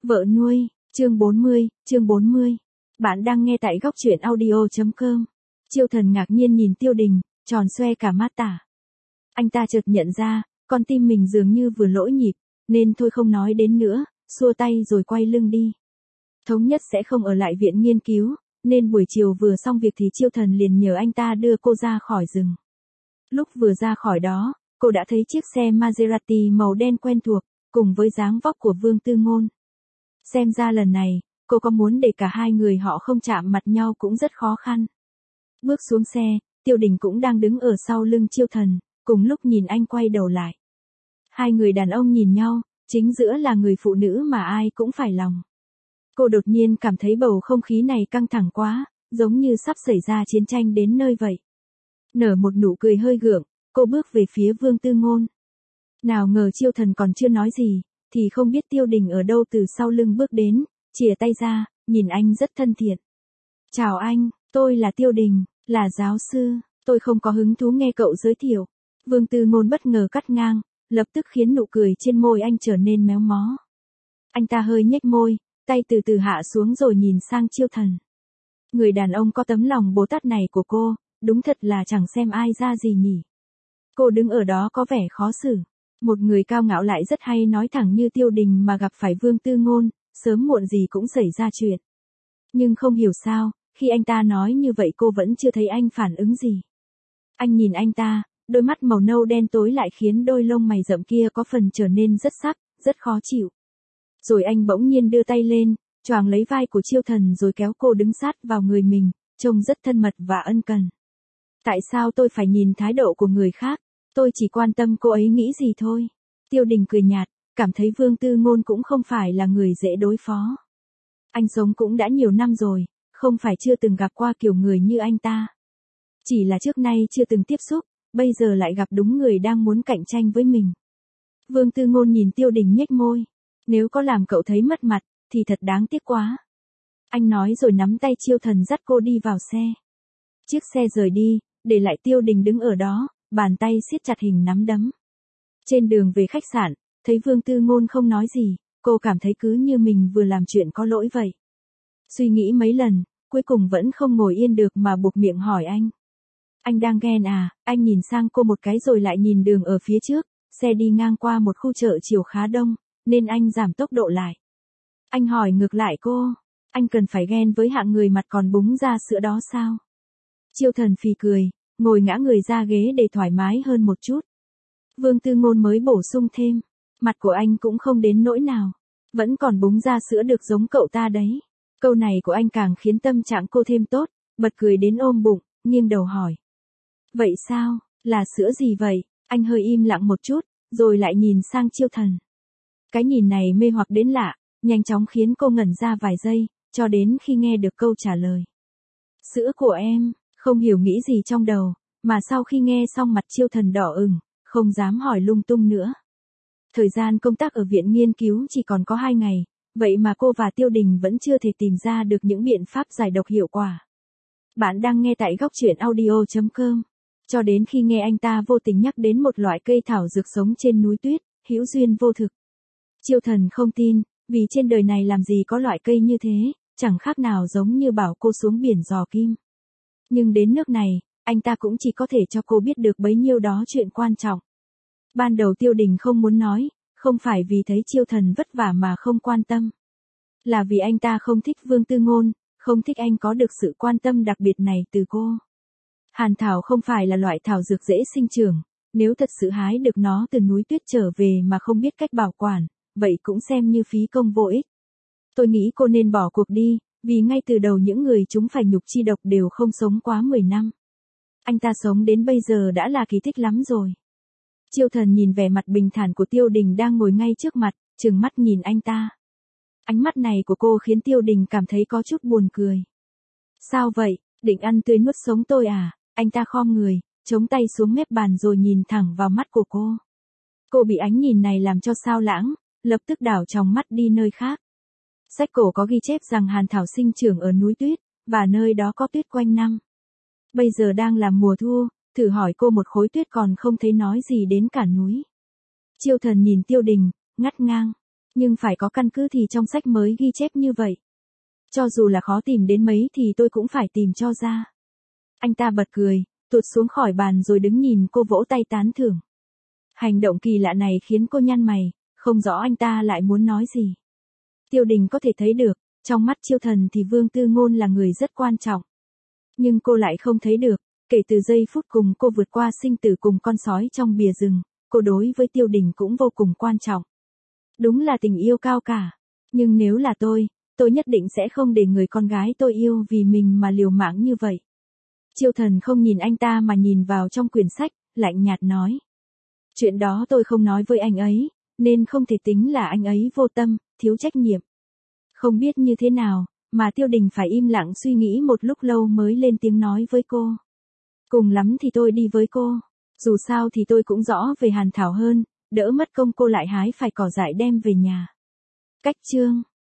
Vợ nuôi, chương 40. Bạn đang nghe tại góc truyện audio.com. Chiêu Thần ngạc nhiên nhìn Tiêu Đình, tròn xoe cả mắt tả. Anh ta chợt nhận ra, con tim mình dường như vừa lỗi nhịp, nên thôi không nói đến nữa, xua tay rồi quay lưng đi. Thống nhất sẽ không ở lại viện nghiên cứu, nên buổi chiều vừa xong việc thì Chiêu Thần liền nhờ anh ta đưa cô ra khỏi rừng. Lúc vừa ra khỏi đó, cô đã thấy chiếc xe Maserati màu đen quen thuộc, cùng với dáng vóc của Vương Tư Ngôn. Xem ra lần này, cô có muốn để cả hai người họ không chạm mặt nhau cũng rất khó khăn. Bước xuống xe, Tiêu Đình cũng đang đứng ở sau lưng Chiêu Thần, cùng lúc nhìn anh quay đầu lại. Hai người đàn ông nhìn nhau, chính giữa là người phụ nữ mà ai cũng phải lòng. Cô đột nhiên cảm thấy bầu không khí này căng thẳng quá, giống như sắp xảy ra chiến tranh đến nơi vậy. Nở một nụ cười hơi gượng, cô bước về phía Vương Tư Ngôn. Nào ngờ Chiêu Thần còn chưa nói gì, thì không biết Tiêu Đình ở đâu từ sau lưng bước đến, chìa tay ra, nhìn anh rất thân thiện. Chào anh, tôi là Tiêu Đình, là giáo sư, tôi không có hứng thú nghe cậu giới thiệu. Vương Tư Ngôn bất ngờ cắt ngang, lập tức khiến nụ cười trên môi anh trở nên méo mó. Anh ta hơi nhếch môi, tay từ từ hạ xuống rồi nhìn sang Chiêu Thần. Người đàn ông có tấm lòng Bồ Tát này của cô, đúng thật là chẳng xem ai ra gì nhỉ. Cô đứng ở đó có vẻ khó xử. Một người cao ngạo lại rất hay nói thẳng như Tiêu Đình mà gặp phải Vương Tư Ngôn, sớm muộn gì cũng xảy ra chuyện. Nhưng không hiểu sao, khi anh ta nói như vậy cô vẫn chưa thấy anh phản ứng gì. Anh nhìn anh ta, đôi mắt màu nâu đen tối lại khiến đôi lông mày rậm kia có phần trở nên rất sắc, rất khó chịu. Rồi anh bỗng nhiên đưa tay lên, choàng lấy vai của Chiêu Thần rồi kéo cô đứng sát vào người mình, trông rất thân mật và ân cần. Tại sao tôi phải nhìn thái độ của người khác? Tôi chỉ quan tâm cô ấy nghĩ gì thôi. Tiêu Đình cười nhạt, cảm thấy Vương Tư Ngôn cũng không phải là người dễ đối phó. Anh sống cũng đã nhiều năm rồi, không phải chưa từng gặp qua kiểu người như anh ta. Chỉ là trước nay chưa từng tiếp xúc, bây giờ lại gặp đúng người đang muốn cạnh tranh với mình. Vương Tư Ngôn nhìn Tiêu Đình nhếch môi. Nếu có làm cậu thấy mất mặt, thì thật đáng tiếc quá. Anh nói rồi nắm tay Chiêu Thần dắt cô đi vào xe. Chiếc xe rời đi, để lại Tiêu Đình đứng ở đó, bàn tay siết chặt hình nắm đấm. Trên đường về khách sạn, thấy Vương Tư Ngôn không nói gì, cô cảm thấy cứ như mình vừa làm chuyện có lỗi vậy. Suy nghĩ mấy lần, cuối cùng vẫn không ngồi yên được mà buộc miệng hỏi anh. Anh đang ghen à? Anh nhìn sang cô một cái rồi lại nhìn đường ở phía trước, xe đi ngang qua một khu chợ chiều khá đông, nên anh giảm tốc độ lại. Anh hỏi ngược lại cô, anh cần phải ghen với hạng người mặt còn búng ra sữa đó sao? Chiêu Thần phì cười, ngồi ngã người ra ghế để thoải mái hơn một chút. Vương Tư Ngôn mới bổ sung thêm, mặt của anh cũng không đến nỗi nào, vẫn còn búng ra sữa được giống cậu ta đấy. Câu này của anh càng khiến tâm trạng cô thêm tốt, bật cười đến ôm bụng, nghiêng đầu hỏi. Vậy sao, là sữa gì vậy? Anh hơi im lặng một chút, rồi lại nhìn sang Chiêu Thần. Cái nhìn này mê hoặc đến lạ, nhanh chóng khiến cô ngẩn ra vài giây, cho đến khi nghe được câu trả lời. Sữa của em, không hiểu nghĩ gì trong đầu, mà sau khi nghe xong mặt Chiêu Thần đỏ ửng, không dám hỏi lung tung nữa. Thời gian công tác ở viện nghiên cứu chỉ còn có 2 ngày, vậy mà cô và Tiêu Đình vẫn chưa thể tìm ra được những biện pháp giải độc hiệu quả. Bạn đang nghe tại góc truyện audio.com. Cho đến khi nghe anh ta vô tình nhắc đến một loại cây thảo dược sống trên núi tuyết, hữu duyên vô thực. Chiêu Thần không tin, vì trên đời này làm gì có loại cây như thế, chẳng khác nào giống như bảo cô xuống biển dò kim. Nhưng đến nước này, anh ta cũng chỉ có thể cho cô biết được bấy nhiêu đó chuyện quan trọng. Ban đầu Tiêu Đình không muốn nói, không phải vì thấy Chiêu Thần vất vả mà không quan tâm. Là vì anh ta không thích Vương Tư Ngôn, không thích anh có được sự quan tâm đặc biệt này từ cô. Hàn thảo không phải là loại thảo dược dễ sinh trưởng, nếu thật sự hái được nó từ núi tuyết trở về mà không biết cách bảo quản, vậy cũng xem như phí công vô ích. Tôi nghĩ cô nên bỏ cuộc đi, vì ngay từ đầu những người chúng phải nhục chi độc đều không sống quá 10 năm. Anh ta sống đến bây giờ đã là kỳ tích lắm rồi. Chiêu Thần nhìn vẻ mặt bình thản của Tiêu Đình đang ngồi ngay trước mặt, trừng mắt nhìn anh ta. Ánh mắt này của cô khiến Tiêu Đình cảm thấy có chút buồn cười. Sao vậy, định ăn tươi nuốt sống tôi à? Anh ta khom người, chống tay xuống mép bàn rồi nhìn thẳng vào mắt của cô. Cô bị ánh nhìn này làm cho sao lãng, lập tức đảo tròng mắt đi nơi khác. Sách cổ có ghi chép rằng hàn thảo sinh trưởng ở núi tuyết, và nơi đó có tuyết quanh năm. Bây giờ đang là mùa thu, thử hỏi cô một khối tuyết còn không thấy nói gì đến cả núi. Chiêu Thần nhìn Tiêu Đình, ngắt ngang. Nhưng phải có căn cứ thì trong sách mới ghi chép như vậy. Cho dù là khó tìm đến mấy thì tôi cũng phải tìm cho ra. Anh ta bật cười, tụt xuống khỏi bàn rồi đứng nhìn cô vỗ tay tán thưởng. Hành động kỳ lạ này khiến cô nhăn mày, không rõ anh ta lại muốn nói gì. Tiêu Đình có thể thấy được, trong mắt Chiêu Thần thì Vương Tư Ngôn là người rất quan trọng. Nhưng cô lại không thấy được, kể từ giây phút cùng cô vượt qua sinh tử cùng con sói trong bìa rừng, cô đối với Tiêu Đình cũng vô cùng quan trọng. Đúng là tình yêu cao cả. Nhưng nếu là tôi nhất định sẽ không để người con gái tôi yêu vì mình mà liều mạng như vậy. Chiêu Thần không nhìn anh ta mà nhìn vào trong quyển sách, lạnh nhạt nói. Chuyện đó tôi không nói với anh ấy, nên không thể tính là anh ấy vô tâm, thiếu trách nhiệm. Không biết như thế nào, mà Tiêu Đình phải im lặng suy nghĩ một lúc lâu mới lên tiếng nói với cô. Cùng lắm thì tôi đi với cô. Dù sao thì tôi cũng rõ về Hàn Thảo hơn, đỡ mất công cô lại hái phải cỏ dại đem về nhà. Cách chương